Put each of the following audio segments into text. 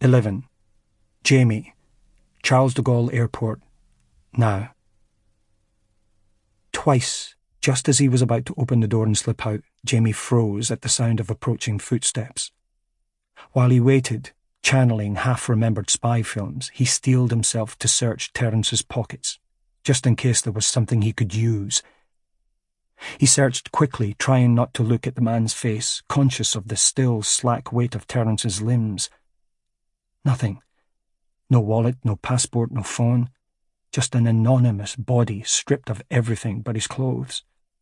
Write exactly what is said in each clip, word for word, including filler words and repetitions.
eleven. Jamie. Charles de Gaulle Airport. Now. Twice, just as he was about to open the door and slip out, Jamie froze at the sound of approaching footsteps. While he waited, channeling half-remembered spy films, he steeled himself to search Terence's pockets, just in case there was something he could use. He searched quickly, trying not to look at the man's face, conscious of the still, slack weight of Terence's limbs. Nothing. No wallet, no passport, no phone. Just an anonymous body stripped of everything but his clothes.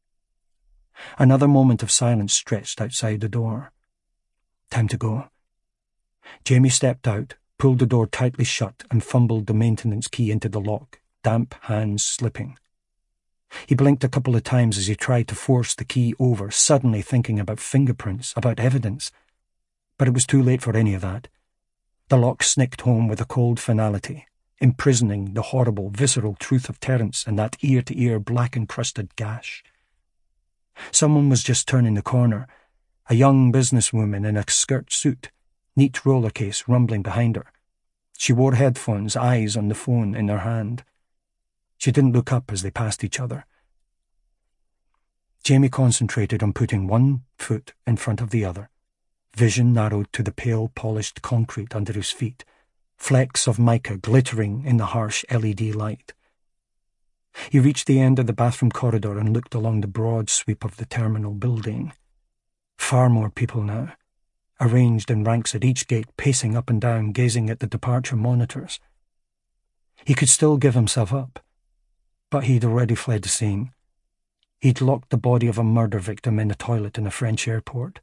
Another moment of silence stretched outside the door. Time to go. Jamie stepped out, pulled the door tightly shut, and fumbled the maintenance key into the lock, damp hands slipping. He blinked a couple of times as he tried to force the key over, suddenly thinking about fingerprints, about evidence. But it was too late for any of that. The lock snicked home with a cold finality, imprisoning the horrible, visceral truth of Terence in that ear-to-ear black-encrusted gash. Someone was just turning the corner, a young businesswoman in a skirt suit, neat roller case rumbling behind her. She wore headphones, eyes on the phone in her hand. She didn't look up as they passed each other. Jamie concentrated on putting one foot in front of the other. Vision narrowed to the pale, polished concrete under his feet, flecks of mica glittering in the harsh L E D light. He reached the end of the bathroom corridor and looked along the broad sweep of the terminal building. Far more people now, arranged in ranks at each gate, pacing up and down, gazing at the departure monitors. He could still give himself up, but he'd already fled the scene. He'd locked the body of a murder victim in a toilet in a French airport.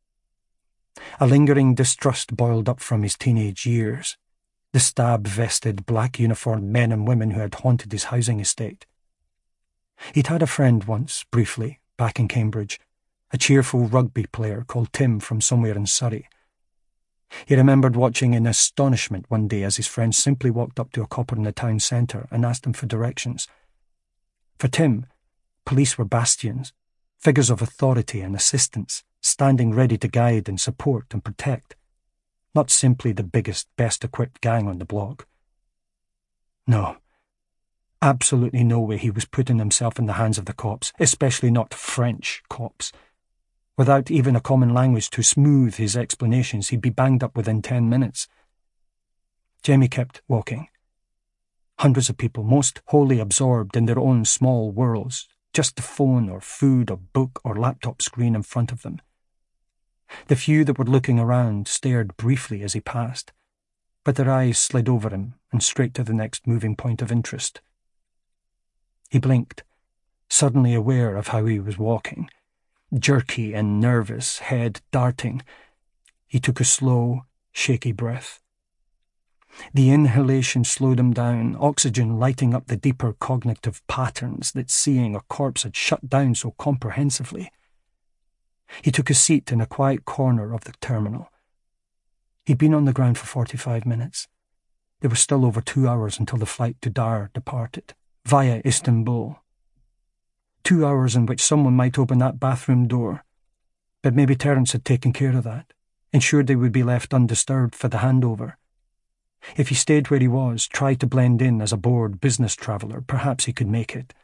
A lingering distrust boiled up from his teenage years, the stab-vested, black-uniformed men and women who had haunted his housing estate. He'd had a friend once, briefly, back in Cambridge, a cheerful rugby player called Tim from somewhere in Surrey. He remembered watching in astonishment one day as his friend simply walked up to a copper in the town centre and asked him for directions. For Tim, police were bastions, figures of authority and assistance, standing ready to guide and support and protect, not simply the biggest, best-equipped gang on the block. No, absolutely no way he was putting himself in the hands of the cops, especially not French cops. Without even a common language to smooth his explanations, he'd be banged up within ten minutes. Jamie kept walking. Hundreds of people, most wholly absorbed in their own small worlds, just the phone or food or book or laptop screen in front of them. The few that were looking around stared briefly as he passed, but their eyes slid over him and straight to the next moving point of interest. He blinked, suddenly aware of how he was walking, jerky and nervous, head darting. He took a slow, shaky breath. The inhalation slowed him down, oxygen lighting up the deeper cognitive patterns that seeing a corpse had shut down so comprehensively. He took a seat in a quiet corner of the terminal. He'd been on the ground for forty-five minutes. There were still over two hours until the flight to Dar departed, via Istanbul. Two hours in which someone might open that bathroom door. But maybe Terence had taken care of that, ensured they would be left undisturbed for the handover. If he stayed where he was, tried to blend in as a bored business traveller, perhaps he could make it.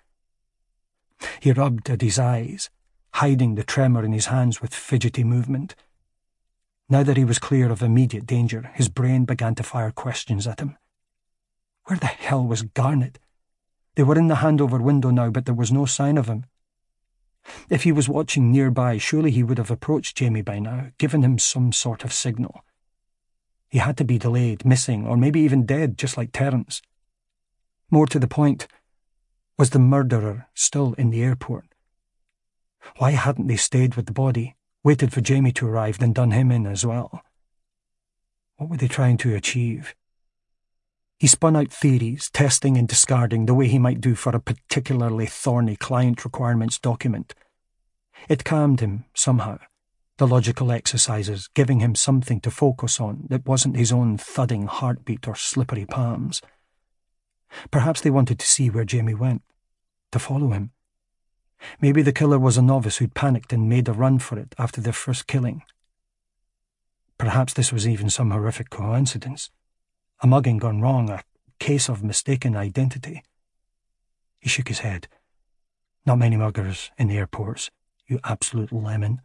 He rubbed at his eyes, hiding the tremor in his hands with fidgety movement. Now that he was clear of immediate danger, his brain began to fire questions at him. Where the hell was Garnett? They were in the handover window now, but there was no sign of him. If he was watching nearby, surely he would have approached Jamie by now, given him some sort of signal. He had to be delayed, missing, or maybe even dead, just like Terence. More to the point, was the murderer still in the airport? Why hadn't they stayed with the body, waited for Jamie to arrive, then done him in as well? What were they trying to achieve? He spun out theories, testing and discarding the way he might do for a particularly thorny client requirements document. It calmed him, somehow, the logical exercises, giving him something to focus on that wasn't his own thudding heartbeat or slippery palms. Perhaps they wanted to see where Jamie went, to follow him. Maybe the killer was a novice who'd panicked and made a run for it after their first killing. Perhaps this was even some horrific coincidence. A mugging gone wrong, a case of mistaken identity. He shook his head. Not many muggers in the airports, you absolute lemon.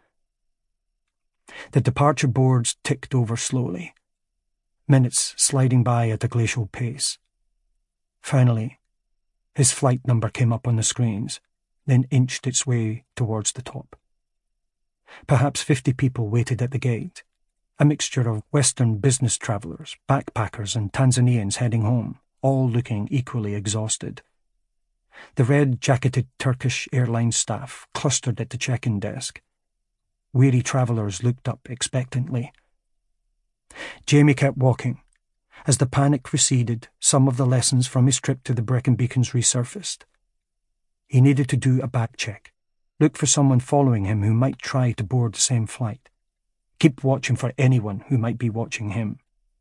The departure boards ticked over slowly, minutes sliding by at a glacial pace. Finally, his flight number came up on the screens, then inched its way towards the top. Perhaps fifty people waited at the gate, a mixture of Western business travellers, backpackers and Tanzanians heading home, all looking equally exhausted. The red-jacketed Turkish airline staff clustered at the check-in desk. Weary travellers looked up expectantly. Jamie kept walking. As the panic receded, some of the lessons from his trip to the Brecon Beacons resurfaced. He needed to do a back check, look for someone following him who might try to board the same flight, keep watching for anyone who might be watching him.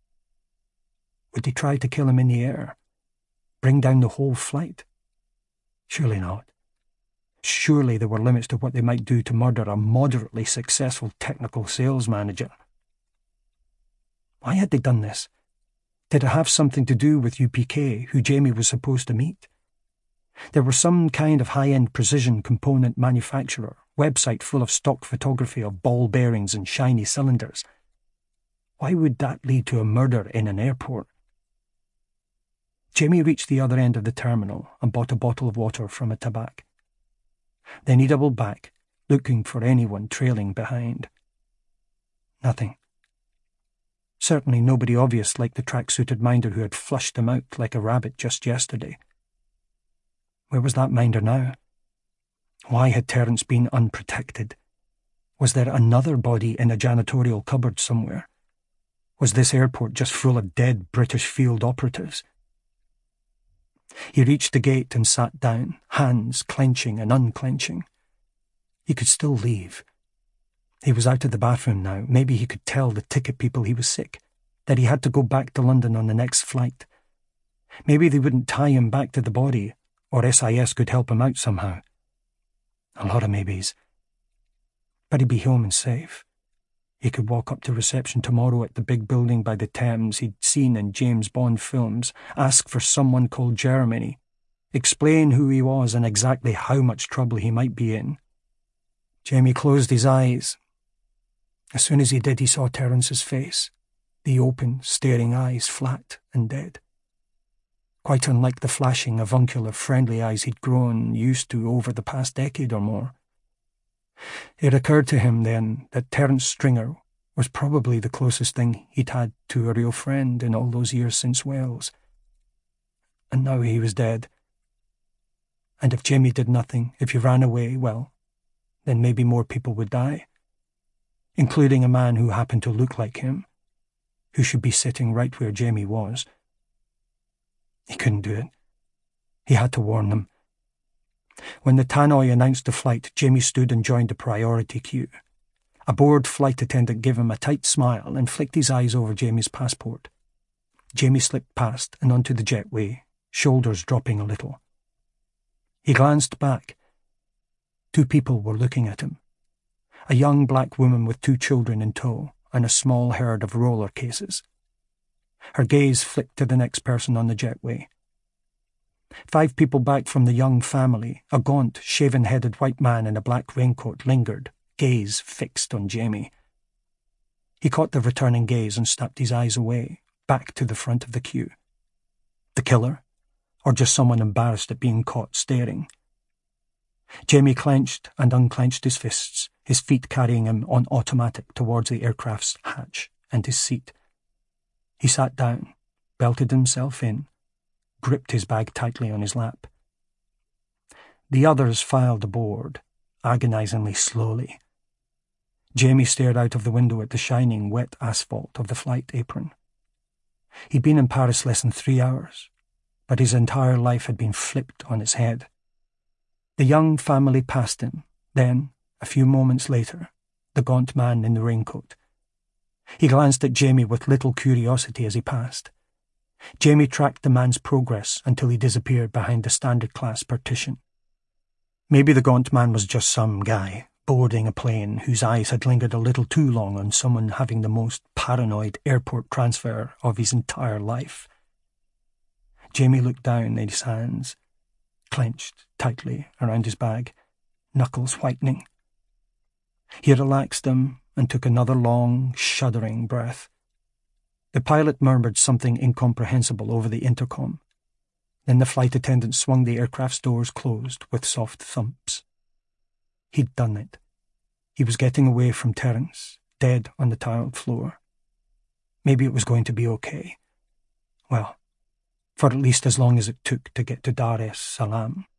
Would they try to kill him in the air? Bring down the whole flight? Surely not. Surely there were limits to what they might do to murder a moderately successful technical sales manager. Why had they done this? Did it have something to do with U P K, who Jamie was supposed to meet? There was some kind of high-end precision component manufacturer, website full of stock photography of ball bearings and shiny cylinders. Why would that lead to a murder in an airport? Jamie reached the other end of the terminal and bought a bottle of water from a tabac. Then he doubled back, looking for anyone trailing behind. Nothing. Certainly nobody obvious like the track-suited minder who had flushed him out like a rabbit just yesterday. Where was that minder now? Why had Terence been unprotected? Was there another body in a janitorial cupboard somewhere? Was this airport just full of dead British field operatives? He reached the gate and sat down, hands clenching and unclenching. He could still leave. He was out of the bathroom now. Maybe he could tell the ticket people he was sick, that he had to go back to London on the next flight. Maybe they wouldn't tie him back to the body, or S I S could help him out somehow. A lot of maybes. But he'd be home and safe. He could walk up to reception tomorrow at the big building by the Thames he'd seen in James Bond films, ask for someone called Germany, explain who he was and exactly how much trouble he might be in. Jamie closed his eyes. As soon as he did, he saw Terence's face, the open, staring eyes flat and dead. Quite unlike the flashing, avuncular, friendly eyes he'd grown used to over the past decade or more. It occurred to him then that Terence Stringer was probably the closest thing he'd had to a real friend in all those years since Wales. And now he was dead. And if Jamie did nothing, if he ran away, well, then maybe more people would die, including a man who happened to look like him, who should be sitting right where Jamie was. He couldn't do it. He had to warn them. When the tannoy announced the flight, Jamie stood and joined the priority queue. A bored flight attendant gave him a tight smile and flicked his eyes over Jamie's passport. Jamie slipped past and onto the jetway, shoulders dropping a little. He glanced back. Two people were looking at him. A young black woman with two children in tow and a small herd of roller cases. Her gaze flicked to the next person on the jetway. Five people back from the young family, a gaunt, shaven-headed white man in a black raincoat lingered, gaze fixed on Jamie. He caught the returning gaze and snapped his eyes away, back to the front of the queue. The killer? Or just someone embarrassed at being caught staring? Jamie clenched and unclenched his fists, his feet carrying him on automatic towards the aircraft's hatch and his seat. He sat down, belted himself in, gripped his bag tightly on his lap. The others filed aboard, agonizingly slowly. Jamie stared out of the window at the shining, wet asphalt of the flight apron. He'd been in Paris less than three hours, but his entire life had been flipped on its head. The young family passed him, then, a few moments later, the gaunt man in the raincoat. He glanced at Jamie with little curiosity as he passed. Jamie tracked the man's progress until he disappeared behind the standard class partition. Maybe the gaunt man was just some guy, boarding a plane whose eyes had lingered a little too long on someone having the most paranoid airport transfer of his entire life. Jamie looked down at his hands, clenched tightly around his bag, knuckles whitening. He relaxed them and took another long, shuddering breath. The pilot murmured something incomprehensible over the intercom. Then the flight attendant swung the aircraft's doors closed with soft thumps. He'd done it. He was getting away from Terence, dead on the tiled floor. Maybe it was going to be okay. Well, for at least as long as it took to get to Dar es Salaam.